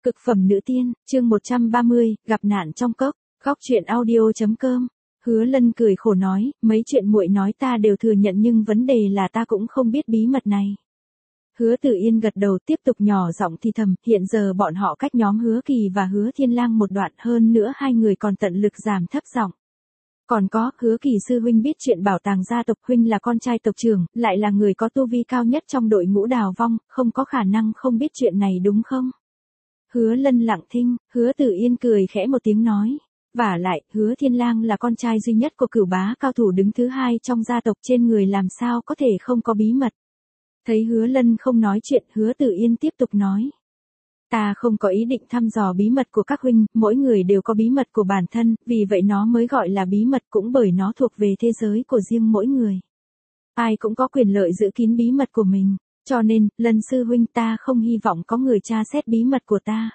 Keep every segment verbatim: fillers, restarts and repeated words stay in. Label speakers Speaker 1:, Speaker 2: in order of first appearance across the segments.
Speaker 1: Cực phẩm nữ tiên, chương một trăm ba mươi, gặp nạn trong cốc, góc truyện audio.com. Hứa Lân cười khổ nói, mấy chuyện muội nói ta đều thừa nhận nhưng vấn đề là ta cũng không biết bí mật này. Hứa Tử Yên gật đầu tiếp tục nhỏ giọng thì thầm, hiện giờ bọn họ cách nhóm Hứa Kỳ và Hứa Thiên Lang một đoạn, hơn nữa hai người còn tận lực giảm thấp giọng. Còn có, Hứa Kỳ sư huynh biết chuyện bảo tàng gia tộc, huynh là con trai tộc trưởng, lại là người có tu vi cao nhất trong đội ngũ Đào Vong, không có khả năng không biết chuyện này đúng không? Hứa Lân lặng thinh, Hứa Tử Yên cười khẽ một tiếng nói. Vả lại, Hứa Thiên Lang là con trai duy nhất của Cửu Bá cao thủ đứng thứ hai trong gia tộc, trên người làm sao có thể không có bí mật. Thấy Hứa Lân không nói chuyện, Hứa Tử Yên tiếp tục nói. Ta không có ý định thăm dò bí mật của các huynh, mỗi người đều có bí mật của bản thân, vì vậy nó mới gọi là bí mật, cũng bởi nó thuộc về thế giới của riêng mỗi người. Ai cũng có quyền lợi giữ kín bí mật của mình. Cho nên, Lân sư huynh, ta không hy vọng có người tra xét bí mật của ta.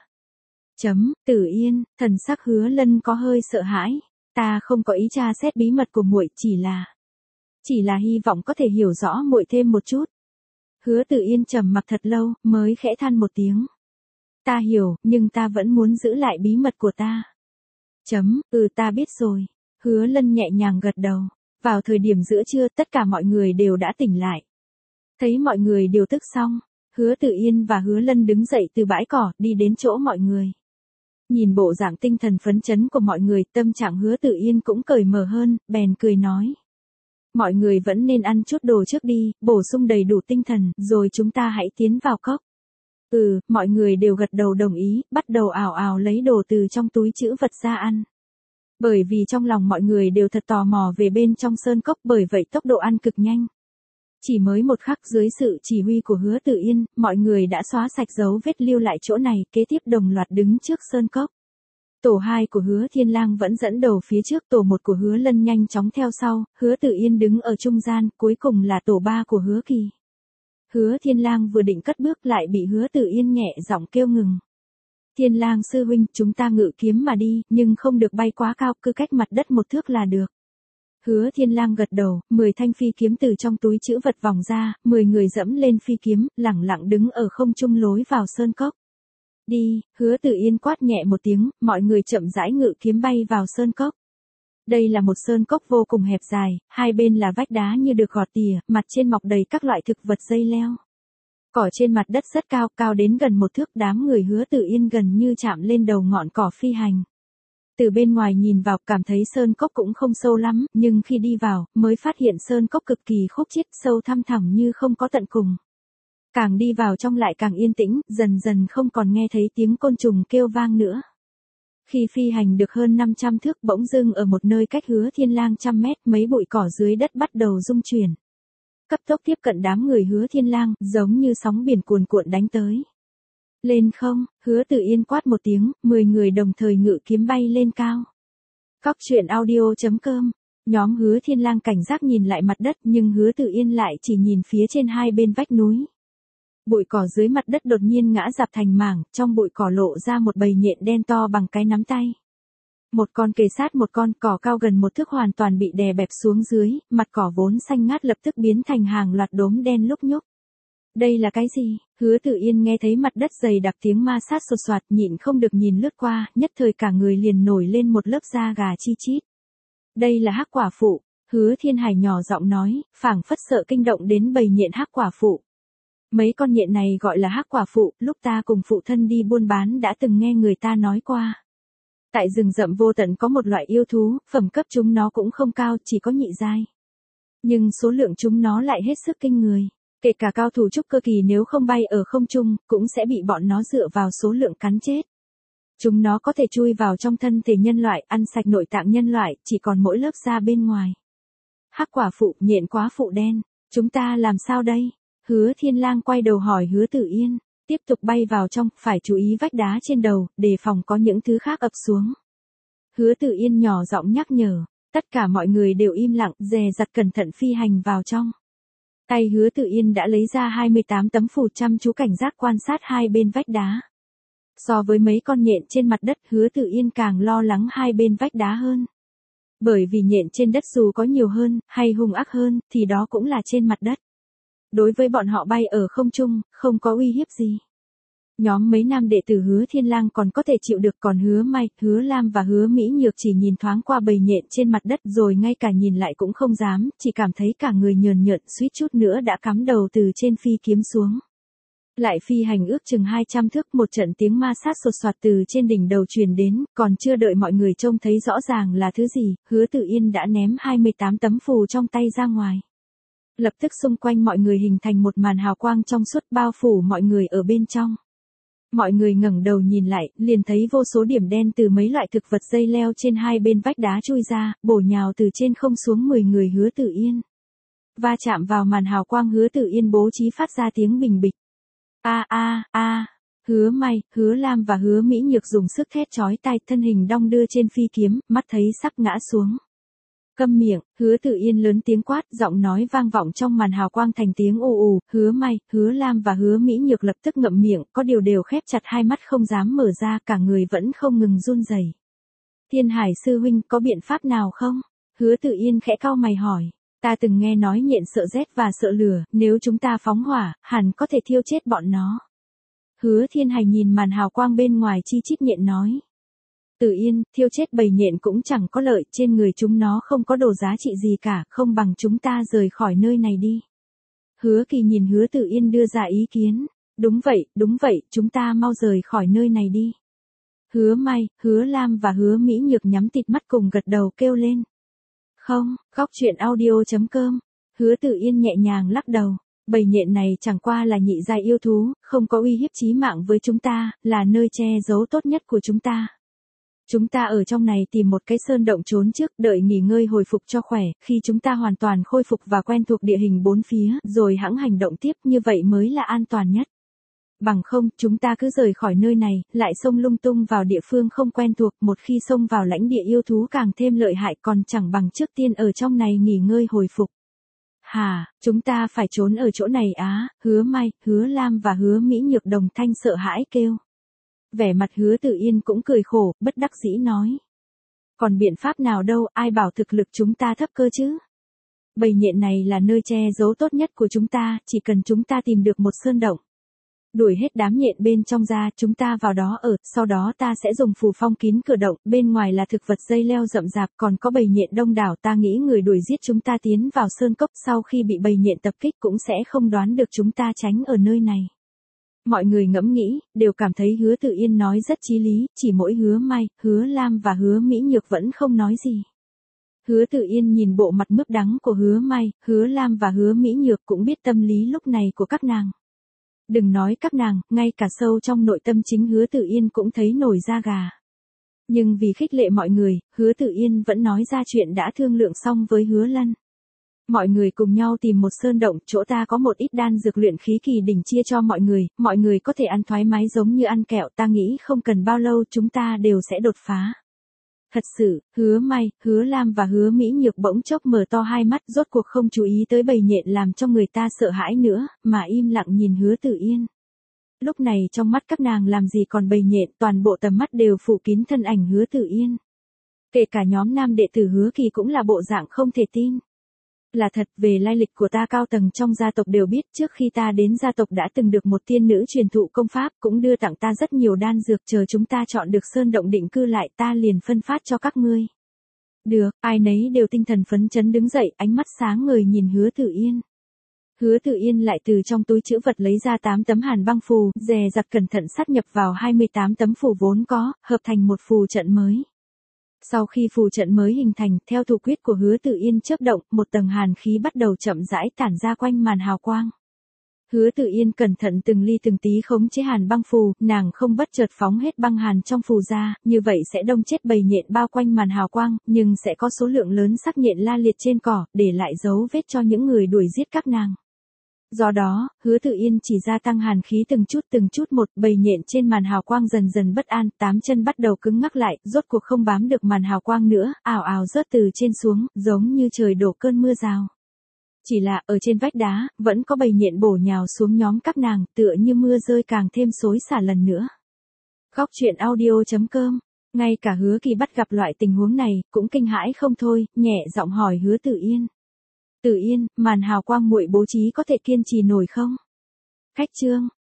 Speaker 1: Chấm, Tử Yên, thần sắc Hứa Lân có hơi sợ hãi. Ta không có ý tra xét bí mật của muội, chỉ là... Chỉ là hy vọng có thể hiểu rõ muội thêm một chút. Hứa Tử Yên trầm mặc thật lâu, mới khẽ than một tiếng. Ta hiểu, nhưng ta vẫn muốn giữ lại bí mật của ta. Chấm, ừ ta biết rồi. Hứa Lân nhẹ nhàng gật đầu. Vào thời điểm giữa trưa, tất cả mọi người đều đã tỉnh lại. Thấy mọi người đều thức xong, Hứa Tử Yên và Hứa Lân đứng dậy từ bãi cỏ, đi đến chỗ mọi người. Nhìn bộ dạng tinh thần phấn chấn của mọi người, tâm trạng Hứa Tử Yên cũng cởi mở hơn, bèn cười nói. Mọi người vẫn nên ăn chút đồ trước đi, bổ sung đầy đủ tinh thần, rồi chúng ta hãy tiến vào cốc. Ừ, mọi người đều gật đầu đồng ý, bắt đầu ào ào lấy đồ từ trong túi trữ vật ra ăn. Bởi vì trong lòng mọi người đều thật tò mò về bên trong sơn cốc, bởi vậy tốc độ ăn cực nhanh. Chỉ mới một khắc, dưới sự chỉ huy của Hứa Tử Yên, mọi người đã xóa sạch dấu vết lưu lại chỗ này, kế tiếp đồng loạt đứng trước sơn cốc. Tổ hai của Hứa Thiên Lang vẫn dẫn đầu phía trước, tổ một của Hứa Lân nhanh chóng theo sau, Hứa Tử Yên đứng ở trung gian, cuối cùng là tổ ba của Hứa Kỳ. Hứa Thiên Lang vừa định cất bước lại bị Hứa Tử Yên nhẹ giọng kêu ngừng. Thiên Lang sư huynh, chúng ta ngự kiếm mà đi, nhưng không được bay quá cao, cứ cách mặt đất một thước là được. Hứa Thiên Lang gật đầu, mười thanh phi kiếm từ trong túi trữ vật vòng ra, mười người dẫm lên phi kiếm, lẳng lặng đứng ở không trung lối vào sơn cốc. Đi, Hứa Tử Yên quát nhẹ một tiếng, mọi người chậm rãi ngự kiếm bay vào sơn cốc. Đây là một sơn cốc vô cùng hẹp dài, hai bên là vách đá như được gọt tỉa, mặt trên mọc đầy các loại thực vật dây leo. Cỏ trên mặt đất rất cao, cao đến gần một thước, đám người Hứa Tử Yên gần như chạm lên đầu ngọn cỏ phi hành. Từ bên ngoài nhìn vào, cảm thấy sơn cốc cũng không sâu lắm, nhưng khi đi vào, mới phát hiện sơn cốc cực kỳ khúc chiết, sâu thăm thẳm như không có tận cùng. Càng đi vào trong lại càng yên tĩnh, dần dần không còn nghe thấy tiếng côn trùng kêu vang nữa. Khi phi hành được hơn năm trăm thước, bỗng dưng ở một nơi cách Hứa Thiên Lang trăm mét, mấy bụi cỏ dưới đất bắt đầu rung chuyển. Cấp tốc tiếp cận đám người Hứa Thiên Lang, giống như sóng biển cuồn cuộn đánh tới. Lên không, Hứa Tử Yên quát một tiếng, mười người đồng thời ngự kiếm bay lên cao. Góc truyện audio.com. Nhóm Hứa Thiên Lang cảnh giác nhìn lại mặt đất, nhưng Hứa Tử Yên lại chỉ nhìn phía trên hai bên vách núi. Bụi cỏ dưới mặt đất đột nhiên ngã rạp thành mảng, trong bụi cỏ lộ ra một bầy nhện đen to bằng cái nắm tay. Một con kề sát một con, cỏ cao gần một thước hoàn toàn bị đè bẹp xuống dưới, mặt cỏ vốn xanh ngát lập tức biến thành hàng loạt đốm đen lúc nhúc. Đây là cái gì? Hứa Tử Yên nghe thấy mặt đất dày đặc tiếng ma sát sột soạt, nhịn không được nhìn lướt qua, nhất thời cả người liền nổi lên một lớp da gà chi chít. Đây là hắc quả phụ, Hứa Thiên Hải nhỏ giọng nói, phảng phất sợ kinh động đến bầy nhện hắc quả phụ. Mấy con nhện này gọi là hắc quả phụ, lúc ta cùng phụ thân đi buôn bán đã từng nghe người ta nói qua. Tại rừng rậm vô tận có một loại yêu thú, phẩm cấp chúng nó cũng không cao, chỉ có nhị giai. Nhưng số lượng chúng nó lại hết sức kinh người. Kể cả cao thủ trúc cơ kỳ nếu không bay ở không trung, cũng sẽ bị bọn nó dựa vào số lượng cắn chết. Chúng nó có thể chui vào trong thân thể nhân loại, ăn sạch nội tạng nhân loại, chỉ còn mỗi lớp da bên ngoài. Hắc quả phụ, nhện quá phụ đen, chúng ta làm sao đây? Hứa Thiên Lang quay đầu hỏi Hứa Tử Yên, tiếp tục bay vào trong, phải chú ý vách đá trên đầu, đề phòng có những thứ khác ập xuống. Hứa Tử Yên nhỏ giọng nhắc nhở, tất cả mọi người đều im lặng, dè dặt cẩn thận phi hành vào trong. Tay Hứa Tử Yên đã lấy ra hai mươi tám tấm phù chăm chú cảnh giác quan sát hai bên vách đá. So với mấy con nhện trên mặt đất, Hứa Tử Yên càng lo lắng hai bên vách đá hơn. Bởi vì nhện trên đất dù có nhiều hơn, hay hung ác hơn, thì đó cũng là trên mặt đất. Đối với bọn họ bay ở không trung, không có uy hiếp gì. Nhóm mấy nam đệ tử Hứa Thiên Lang còn có thể chịu được, còn Hứa Mai, Hứa Lam và Hứa Mỹ Nhược chỉ nhìn thoáng qua bầy nhện trên mặt đất rồi ngay cả nhìn lại cũng không dám, chỉ cảm thấy cả người nhờn nhợn, suýt chút nữa đã cắm đầu từ trên phi kiếm xuống. Lại phi hành ước chừng hai trăm thước, một trận tiếng ma sát sột soạt từ trên đỉnh đầu truyền đến, còn chưa đợi mọi người trông thấy rõ ràng là thứ gì, Hứa Tử Yên đã ném hai mươi tám tấm phù trong tay ra ngoài. Lập tức xung quanh mọi người hình thành một màn hào quang trong suốt bao phủ mọi người ở bên trong. Mọi người ngẩng đầu nhìn lại, liền thấy vô số điểm đen từ mấy loại thực vật dây leo trên hai bên vách đá chui ra, bổ nhào từ trên không xuống mười người Hứa Tử Yên. Va chạm vào màn hào quang, Hứa Tử Yên bố trí phát ra tiếng bình bịch. A a a, Hứa Mai, Hứa Lam và Hứa Mỹ Nhược dùng sức thét chói tai, thân hình đong đưa trên phi kiếm, mắt thấy sắp ngã xuống. Câm miệng, Hứa Tử Yên lớn tiếng quát, giọng nói vang vọng trong màn hào quang thành tiếng ù ù, Hứa Mai, Hứa Lam và Hứa Mỹ Nhược lập tức ngậm miệng, có điều đều khép chặt hai mắt không dám mở ra, cả người vẫn không ngừng run rẩy. Thiên Hải sư huynh, có biện pháp nào không? Hứa Tử Yên khẽ cau mày hỏi. Ta từng nghe nói nhện sợ rét và sợ lửa, nếu chúng ta phóng hỏa, hẳn có thể thiêu chết bọn nó. Hứa Thiên Hải nhìn màn hào quang bên ngoài chi chít nhện nói. Tử Yên, thiêu chết bầy nhện cũng chẳng có lợi, trên người chúng nó không có đồ giá trị gì cả, không bằng chúng ta rời khỏi nơi này đi. Hứa Kỳ nhìn Hứa Tử Yên đưa ra ý kiến. Đúng vậy, đúng vậy, chúng ta mau rời khỏi nơi này đi. Hứa Mai, Hứa Lam và Hứa Mỹ Nhược nhắm tịt mắt cùng gật đầu kêu lên. Không, Góc Truyện Audio chấm com. Hứa Tử Yên nhẹ nhàng lắc đầu. Bầy nhện này chẳng qua là nhị giai yêu thú, không có uy hiếp chí mạng với chúng ta, là nơi che giấu tốt nhất của chúng ta. Chúng ta ở trong này tìm một cái sơn động trốn trước, đợi nghỉ ngơi hồi phục cho khỏe, khi chúng ta hoàn toàn khôi phục và quen thuộc địa hình bốn phía, rồi hẵng hành động tiếp, như vậy mới là an toàn nhất. Bằng không, chúng ta cứ rời khỏi nơi này, lại xông lung tung vào địa phương không quen thuộc, một khi xông vào lãnh địa yêu thú càng thêm lợi hại, còn chẳng bằng trước tiên ở trong này nghỉ ngơi hồi phục. Hà, chúng ta phải trốn ở chỗ này á, Hứa Mai, Hứa Lam và Hứa Mỹ Nhược đồng thanh sợ hãi kêu. Vẻ mặt Hứa Tử Yên cũng cười khổ, bất đắc dĩ nói. Còn biện pháp nào đâu, ai bảo thực lực chúng ta thấp cơ chứ? Bầy nhện này là nơi che giấu tốt nhất của chúng ta, chỉ cần chúng ta tìm được một sơn động. Đuổi hết đám nhện bên trong ra, chúng ta vào đó ở, sau đó ta sẽ dùng phù phong kín cửa động, bên ngoài là thực vật dây leo rậm rạp, còn có bầy nhện đông đảo, ta nghĩ người đuổi giết chúng ta tiến vào sơn cốc, sau khi bị bầy nhện tập kích cũng sẽ không đoán được chúng ta tránh ở nơi này. Mọi người ngẫm nghĩ, đều cảm thấy Hứa Tử Yên nói rất chí lý, chỉ mỗi Hứa Mai, Hứa Lam và Hứa Mỹ Nhược vẫn không nói gì. Hứa Tử Yên nhìn bộ mặt mướp đắng của Hứa Mai, Hứa Lam và Hứa Mỹ Nhược cũng biết tâm lý lúc này của các nàng. Đừng nói các nàng, ngay cả sâu trong nội tâm chính Hứa Tử Yên cũng thấy nổi da gà. Nhưng vì khích lệ mọi người, Hứa Tử Yên vẫn nói ra chuyện đã thương lượng xong với Hứa Lân. Mọi người cùng nhau tìm một sơn động, chỗ ta có một ít đan dược luyện khí kỳ đỉnh chia cho mọi người, mọi người có thể ăn thoải mái giống như ăn kẹo, ta nghĩ không cần bao lâu chúng ta đều sẽ đột phá. Thật sự, Hứa Mai, Hứa Lam và Hứa Mỹ Nhược bỗng chốc mở to hai mắt, rốt cuộc không chú ý tới bầy nhện làm cho người ta sợ hãi nữa, mà im lặng nhìn Hứa Tử Yên. Lúc này trong mắt các nàng làm gì còn bầy nhện, toàn bộ tầm mắt đều phủ kín thân ảnh Hứa Tử Yên. Kể cả nhóm nam đệ tử Hứa Kỳ cũng là bộ dạng không thể tin. Là thật, về lai lịch của ta cao tầng trong gia tộc đều biết, trước khi ta đến gia tộc đã từng được một tiên nữ truyền thụ công pháp, cũng đưa tặng ta rất nhiều đan dược, chờ chúng ta chọn được sơn động định cư lại ta liền phân phát cho các ngươi. Được, ai nấy đều tinh thần phấn chấn đứng dậy, ánh mắt sáng ngời nhìn Hứa Tử Yên. Hứa Tử Yên lại từ trong túi trữ vật lấy ra tám tấm hàn băng phù, dè dặt cẩn thận sát nhập vào hai mươi tám tấm phù vốn có, hợp thành một phù trận mới. Sau khi phù trận mới hình thành, theo thủ quyết của Hứa Tử Yên chớp động, một tầng hàn khí bắt đầu chậm rãi tản ra quanh màn hào quang. Hứa Tử Yên cẩn thận từng ly từng tí khống chế hàn băng phù, nàng không bất chợt phóng hết băng hàn trong phù ra, như vậy sẽ đông chết bầy nhện bao quanh màn hào quang, nhưng sẽ có số lượng lớn xác nhện la liệt trên cỏ, để lại dấu vết cho những người đuổi giết các nàng. Do đó, Hứa Tử Yên chỉ gia tăng hàn khí từng chút từng chút một, bầy nhện trên màn hào quang dần dần bất an, tám chân bắt đầu cứng ngắc lại, rốt cuộc không bám được màn hào quang nữa, ào ào rớt từ trên xuống, giống như trời đổ cơn mưa rào. Chỉ là, ở trên vách đá, vẫn có bầy nhện bổ nhào xuống nhóm các nàng, tựa như mưa rơi càng thêm xối xả lần nữa. Góc Truyện Audio chấm com. Ngay cả Hứa Kỳ bắt gặp loại tình huống này, cũng kinh hãi không thôi, nhẹ giọng hỏi Hứa Tử Yên. Tử Yên, màn hào quang muội bố trí có thể kiên trì nổi không? Khách chương,